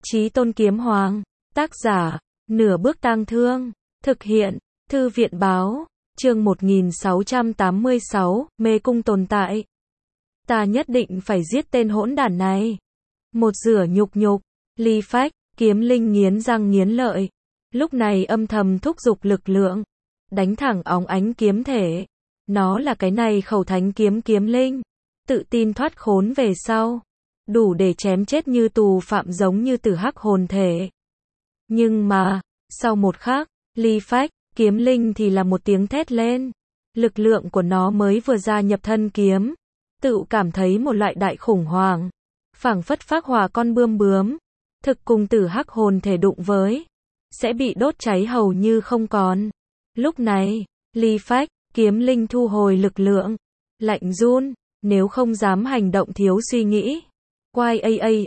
Chí Tôn Kiếm Hoàng. Tác giả, Nửa Bước Tang Thương. Thực hiện, Thư viện báo. Chương 1686, mê cung tồn tại. Ta nhất định phải giết tên hỗn đản này. Một rửa nhục, Ly Phách, Kiếm Linh nghiến răng nghiến lợi. Lúc này âm thầm thúc giục lực lượng, đánh thẳng óng ánh kiếm thể. Nó là cái này khẩu thánh kiếm Kiếm Linh, tự tin thoát khốn về sau, đủ để chém chết như tù phạm giống như Tử Hắc hồn thể. Nhưng mà, sau một khắc, Ly Phách, Kiếm Linh thì là một tiếng thét lên. Lực lượng của nó mới vừa gia nhập thân kiếm, tự cảm thấy một loại đại khủng hoảng, phảng phất phác hỏa con bướm, thực cùng Tử Hắc hồn thể đụng với, sẽ bị đốt cháy hầu như không còn. Lúc này, Ly Phách, Kiếm Linh thu hồi lực lượng, lạnh run, nếu không dám hành động thiếu suy nghĩ. Quai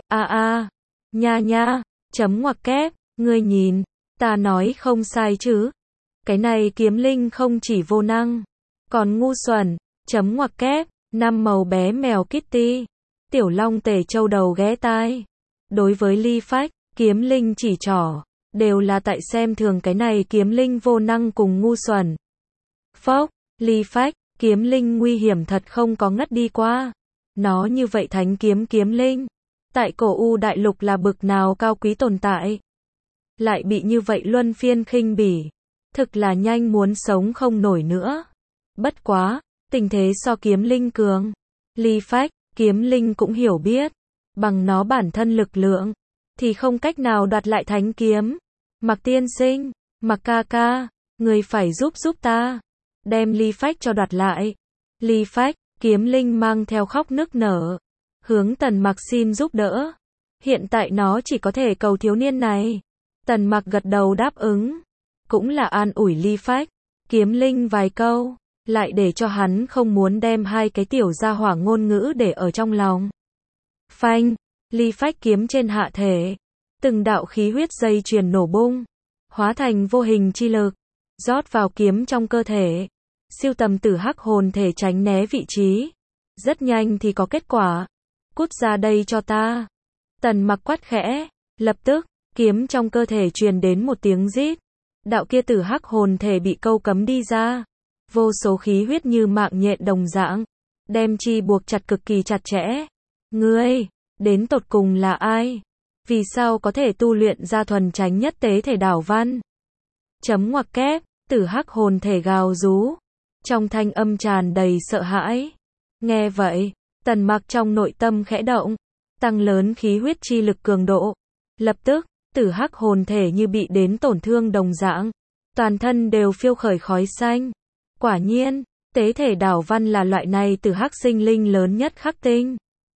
nha, chấm ngoặc kép, ngươi nhìn, ta nói không sai chứ. Cái này Kiếm Linh không chỉ vô năng, còn ngu xuẩn, chấm ngoặc kép, năm màu bé mèo Kitty, tiểu long tể châu đầu ghé tai. Đối với Ly Phách, Kiếm Linh chỉ trỏ, đều là tại xem thường cái này Kiếm Linh vô năng cùng ngu xuẩn. Phốc, Ly Phách, Kiếm Linh nguy hiểm thật không có ngất đi qua. Nó như vậy thánh kiếm Kiếm Linh, tại cổ U đại lục là bực nào cao quý tồn tại, lại bị như vậy luân phiên khinh bỉ, thực là nhanh muốn sống không nổi nữa. Bất quá, tình thế so Kiếm Linh cường, Ly Phách, Kiếm Linh cũng hiểu biết, bằng nó bản thân lực lượng, thì không cách nào đoạt lại thánh kiếm. Mặc tiên sinh, Mặc ca ca, người phải giúp ta, đem Ly Phách cho đoạt lại. Ly Phách, Kiếm Linh mang theo khóc nức nở, hướng Tần Mặc xin giúp đỡ. Hiện tại nó chỉ có thể cầu thiếu niên này. Tần Mặc gật đầu đáp ứng, cũng là an ủi Ly Phách, Kiếm Linh vài câu, lại để cho hắn không muốn đem hai cái tiểu gia hỏa ngôn ngữ để ở trong lòng. Phanh, Ly Phách kiếm trên hạ thể, từng đạo khí huyết dây chuyền nổ bung, hóa thành vô hình chi lực, rót vào kiếm trong cơ thể. Siêu tầm Tử Hắc hồn thể tránh né vị trí, rất nhanh thì có kết quả. Cút ra đây cho ta. Tần Mặc quát khẽ, lập tức, kiếm trong cơ thể truyền đến một tiếng rít. Đạo kia Tử Hắc hồn thể bị câu cấm đi ra. Vô số khí huyết như mạng nhện đồng dạng, đem chi buộc chặt cực kỳ chặt chẽ. Ngươi, đến tột cùng là ai? Vì sao có thể tu luyện ra thuần chánh nhất tế thể đảo văn? Chấm ngoặc kép, Tử Hắc hồn thể gào rú, trong thanh âm tràn đầy sợ hãi. Nghe vậy, Tần Mặc trong nội tâm khẽ động, tăng lớn khí huyết chi lực cường độ. Lập tức, Tử Hắc hồn thể như bị đến tổn thương đồng dạng, toàn thân đều phiêu khởi khói xanh. Quả nhiên, tế thể đảo văn là loại này Tử Hắc sinh linh lớn nhất khắc tinh.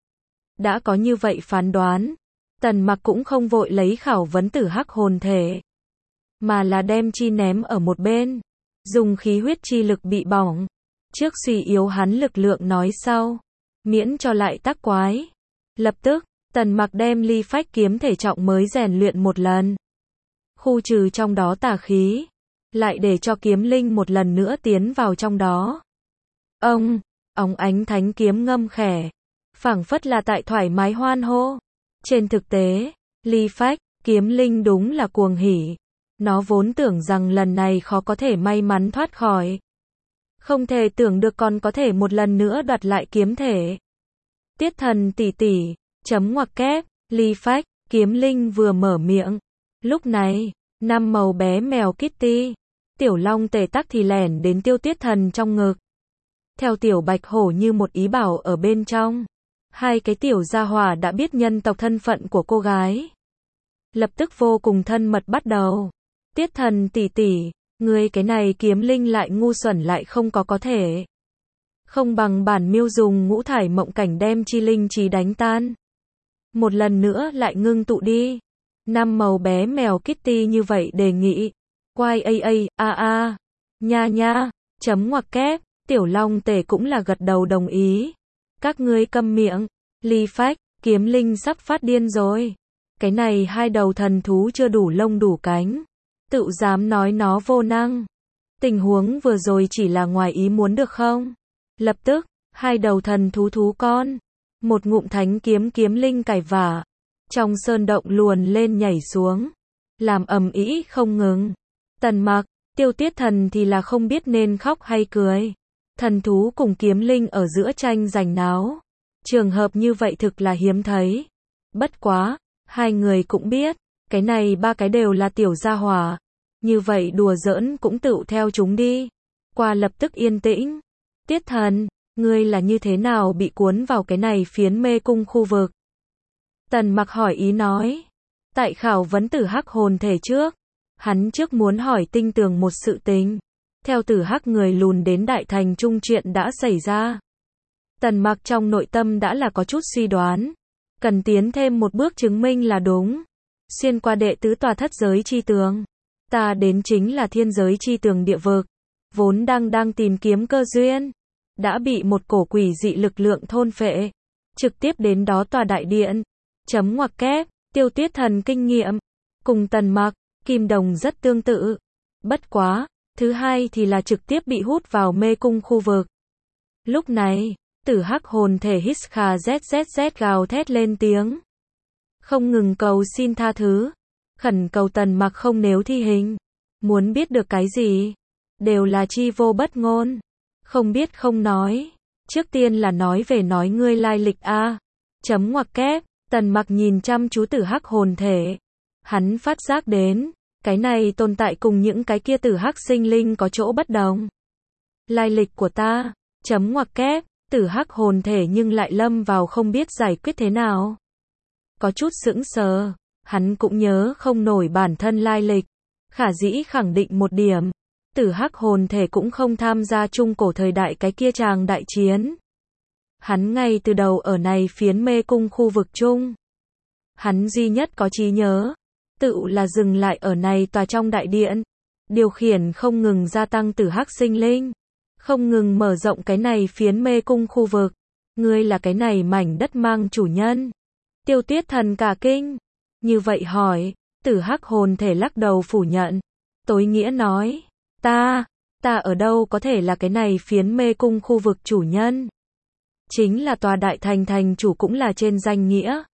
Đã có như vậy phán đoán, Tần Mặc cũng không vội lấy khảo vấn Tử Hắc hồn thể, mà là đem chi ném ở một bên, dùng khí huyết chi lực bị bỏng, trước suy yếu hắn lực lượng nói sau, miễn cho lại tác quái. Lập tức, Tần Mặc đem Ly Phách kiếm thể trọng mới rèn luyện một lần, khu trừ trong đó tà khí, lại để cho Kiếm Linh một lần nữa tiến vào trong đó. Óng ánh thánh kiếm ngâm khẽ, phảng phất là tại thoải mái hoan hô. Trên thực tế, Ly Phách, Kiếm Linh đúng là cuồng hỉ. Nó vốn tưởng rằng lần này khó có thể may mắn thoát khỏi. Không thể tưởng được còn có thể một lần nữa đoạt lại kiếm thể. Tiết thần tỷ tỷ, chấm ngoặc kép, Ly Phách, Kiếm Linh vừa mở miệng. Lúc này, năm màu bé mèo Kitty, tiểu long tể tắc thì lẻn đến Tiêu Tiết thần trong ngực. Theo tiểu bạch hổ như một ý bảo ở bên trong. Hai cái tiểu gia hỏa đã biết nhân tộc thân phận của cô gái, lập tức vô cùng thân mật bắt đầu. Tiết thần tỷ tỷ, ngươi cái này Kiếm Linh lại ngu xuẩn lại không có thể. Không bằng bản miêu dùng ngũ thải mộng cảnh đem chi linh trí đánh tan. Một lần nữa lại ngưng tụ đi. Năm màu bé mèo Kitty như vậy đề nghị. Quai nha, chấm ngoặc kép, tiểu long tể cũng là gật đầu đồng ý. Các ngươi câm miệng, Ly Phách, Kiếm Linh sắp phát điên rồi. Cái này hai đầu thần thú chưa đủ lông đủ cánh, tự dám nói nó vô năng. Tình huống vừa rồi chỉ là ngoài ý muốn được không? Lập tức, hai đầu thần thú con, một ngụm thánh kiếm Kiếm Linh cải vả, trong sơn động luồn lên nhảy xuống, làm ầm ĩ không ngừng. Tần Mặc, Tiêu Tiết Thần thì là không biết nên khóc hay cười. Thần thú cùng kiếm linh ở giữa tranh giành náo. Trường hợp như vậy thực là hiếm thấy. Bất quá, hai người cũng biết, cái này ba cái đều là tiểu gia hỏa. Như vậy đùa giỡn cũng tựu theo chúng đi. Qua lập tức yên tĩnh. Tiết Thần, ngươi là như thế nào bị cuốn vào cái này phiến mê cung khu vực? Tần Mặc hỏi ý nói. Tại khảo vấn Tử Hắc hồn thể trước, hắn trước muốn hỏi tinh tường một sự tình. Theo Tử Hắc người lùn đến Đại Thành Trung chuyện đã xảy ra. Tần Mặc trong nội tâm đã là có chút suy đoán. Cần tiến thêm một bước chứng minh là đúng. Xuyên qua đệ tứ tòa thất giới chi tường. Ta đến chính là thiên giới chi tường địa vực. Vốn đang tìm kiếm cơ duyên. Đã bị một cổ quỷ dị lực lượng thôn phệ. Trực tiếp đến đó tòa đại điện. Chấm ngoặc kép, Tiêu Tiết Thần kinh nghiệm. Cùng Tần Mặc, Kim Đồng rất tương tự. Bất quá, thứ hai thì là trực tiếp bị hút vào mê cung khu vực. Lúc này, Tử Hắc hồn thể hít kha zzz gào thét lên tiếng. Không ngừng cầu xin tha thứ. Khẩn cầu Tần Mặc không nếu thi hình. Muốn biết được cái gì? Đều là chi vô bất ngôn. Không biết không nói. Trước tiên là nói về nói ngươi lai lịch a. Chấm ngoặc kép, Tần Mặc nhìn chăm chú Tử Hắc hồn thể. Hắn phát giác đến, cái này tồn tại cùng những cái kia Tử Hắc sinh linh có chỗ bất đồng. Lai lịch của ta, chấm ngoặc kép, Tử Hắc hồn thể nhưng lại lâm vào không biết giải quyết thế nào. Có chút sững sờ, hắn cũng nhớ không nổi bản thân lai lịch. Khả dĩ khẳng định một điểm, Tử Hắc hồn thể cũng không tham gia trung cổ thời đại cái kia tràng đại chiến. Hắn ngay từ đầu ở này phiến mê cung khu vực chung. Hắn duy nhất có trí nhớ, tự là dừng lại ở này tòa trong đại điện. Điều khiển không ngừng gia tăng Tử Hắc sinh linh. Không ngừng mở rộng cái này phiến mê cung khu vực. Ngươi là cái này mảnh đất mang chủ nhân. Tiêu Tiết Thần cả kinh. Như vậy hỏi, Tử Hắc hồn thể lắc đầu phủ nhận. Tối nghĩa nói, ta ở đâu có thể là cái này phiến mê cung khu vực chủ nhân. Chính là tòa đại thành thành chủ cũng là trên danh nghĩa.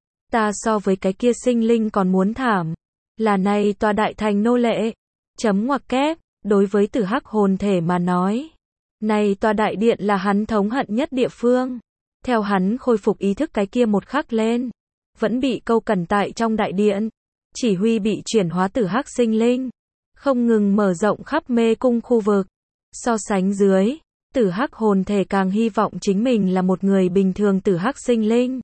Ta so với cái kia sinh linh còn muốn thảm. Là này tòa đại thành nô lệ. Chấm ngoặc kép, đối với Tử Hắc hồn thể mà nói. Này tòa đại điện là hắn thống hận nhất địa phương. Theo hắn khôi phục ý thức cái kia một khắc lên. Vẫn bị câu cẩn tại trong đại điện. Chỉ huy bị chuyển hóa Tử Hắc sinh linh. Không ngừng mở rộng khắp mê cung khu vực. So sánh dưới, Tử Hắc hồn thể càng hy vọng chính mình là một người bình thường Tử Hắc sinh linh.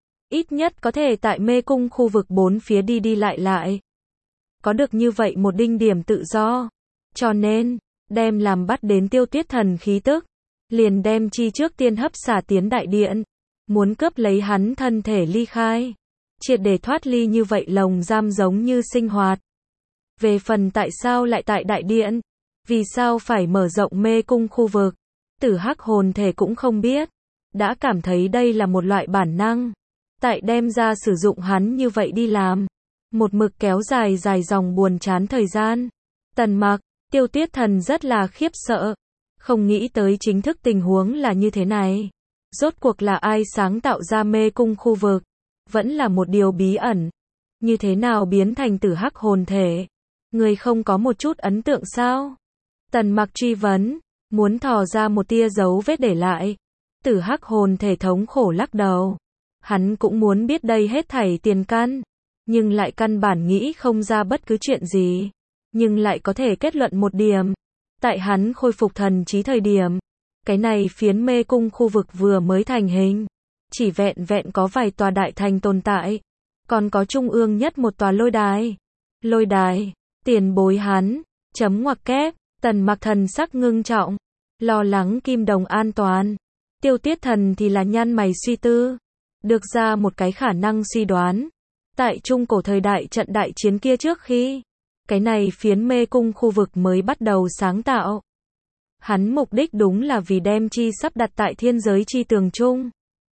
Ít nhất có thể tại mê cung khu vực bốn phía đi đi lại lại. Có được như vậy một đinh điểm tự do. Cho nên, đem làm bắt đến Tiêu Tiết Thần khí tức. Liền đem chi trước tiên hấp xả tiến đại điện. Muốn cướp lấy hắn thân thể ly khai. Triệt để thoát ly như vậy lồng giam giống như sinh hoạt. Về phần tại sao lại tại đại điện, vì sao phải mở rộng mê cung khu vực, Tử Hắc hồn thể cũng không biết. Đã cảm thấy đây là một loại bản năng. Tại đem ra sử dụng hắn như vậy đi làm. Một mực kéo dài dòng buồn chán thời gian. Tần Mặc, Tiêu Tiết Thần rất là khiếp sợ. Không nghĩ tới chính thức tình huống là như thế này. Rốt cuộc là ai sáng tạo ra mê cung khu vực? Vẫn là một điều bí ẩn. Như thế nào biến thành Tử Hắc hồn thể? Người không có một chút ấn tượng sao? Tần Mặc truy vấn, muốn thò ra một tia dấu vết để lại. Tử Hắc hồn thể thống khổ lắc đầu. Hắn cũng muốn biết đây hết thảy tiền căn, nhưng lại căn bản nghĩ không ra bất cứ chuyện gì. Nhưng lại có thể kết luận một điểm. Tại hắn khôi phục thần trí thời điểm, cái này phiến mê cung khu vực vừa mới thành hình. Chỉ vẹn có vài tòa đại thành tồn tại. Còn có trung ương nhất một tòa lôi đài. Lôi đài, tiền bối hắn, chấm ngoặc kép, Tần Mặc thần sắc ngưng trọng. Lo lắng Kim Đồng an toàn. Tiêu Tiết Thần thì là nhăn mày suy tư. Được ra một cái khả năng suy đoán. Tại trung cổ thời đại trận đại chiến kia trước khi, cái này phiến mê cung khu vực mới bắt đầu sáng tạo. Hắn mục đích đúng là vì đem chi sắp đặt tại thiên giới chi tường chung.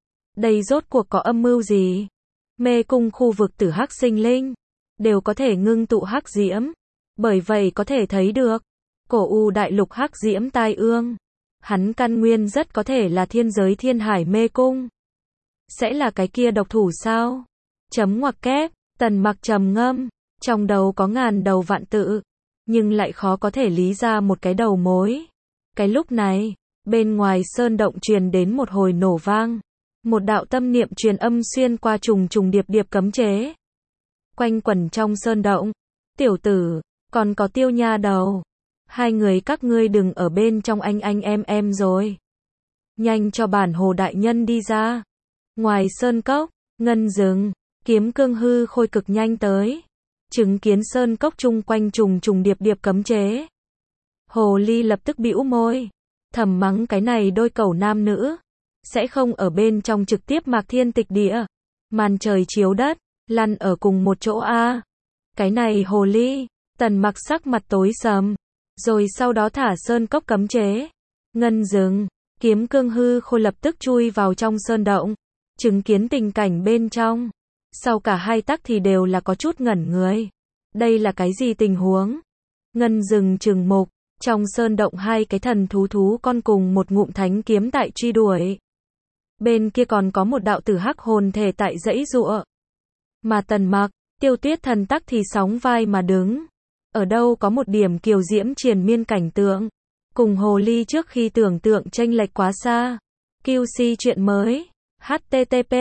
Đây rốt cuộc có âm mưu gì? Mê cung khu vực Tử Hắc sinh linh đều có thể ngưng tụ hắc diễm. Bởi vậy có thể thấy được, cổ u đại lục hắc diễm tai ương. Hắn căn nguyên rất có thể là thiên giới thiên hải mê cung. Sẽ là cái kia độc thủ sao? Chấm ngoặc kép, Tần Mặc trầm ngâm, trong đầu có ngàn đầu vạn tự, nhưng lại khó có thể lý ra một cái đầu mối. Cái lúc này, bên ngoài sơn động truyền đến một hồi nổ vang. Một đạo tâm niệm truyền âm xuyên qua trùng trùng điệp điệp cấm chế. Quanh quẩn trong sơn động. Tiểu tử, còn có Tiêu nha đầu. Hai người các ngươi đừng ở bên trong anh em rồi. Nhanh cho bản Hồ đại nhân đi ra. Ngoài sơn cốc, ngân rừng, kiếm cương hư khôi cực nhanh tới. Chứng kiến sơn cốc chung quanh trùng trùng điệp điệp cấm chế. Hồ ly lập tức bĩu môi. Thầm mắng cái này đôi cẩu nam nữ. Sẽ không ở bên trong trực tiếp mạc thiên tịch địa. Màn trời chiếu đất, lăn ở cùng một chỗ a. Cái này hồ ly, Tần Mặc sắc mặt tối sầm. Rồi sau đó thả sơn cốc cấm chế. Ngân rừng, kiếm cương hư khôi lập tức chui vào trong sơn động. Chứng kiến tình cảnh bên trong. Sau cả hai tắc thì đều là có chút ngẩn người. Đây là cái gì tình huống? Ngân rừng trừng mục. Trong sơn động hai cái thần thú con cùng một ngụm thánh kiếm tại truy đuổi. Bên kia còn có một đạo tử hắc hồn thể tại giãy giụa. Mà Tần Mặc, Tiêu Tuyết thần tắc thì sóng vai mà đứng. Ở đâu có một điểm kiều diễm triền miên cảnh tượng. Cùng hồ ly trước khi tưởng tượng chênh lệch quá xa. QC chuyện mới. http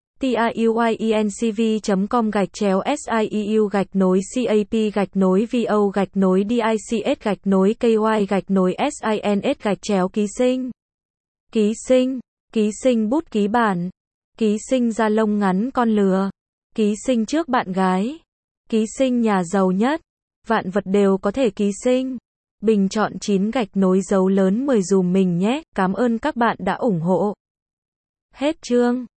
tiuyinc.com/siep-vo-dics-ky-sins Ký sinh bút ký bản. Ký sinh da lông ngắn con lừa. Ký sinh trước bạn gái. Ký sinh nhà giàu nhất. Vạn vật đều có thể ký sinh. Bình chọn 9 dấu lớn 10 dùm mình nhé. Cảm ơn các bạn đã ủng hộ. Hết chương.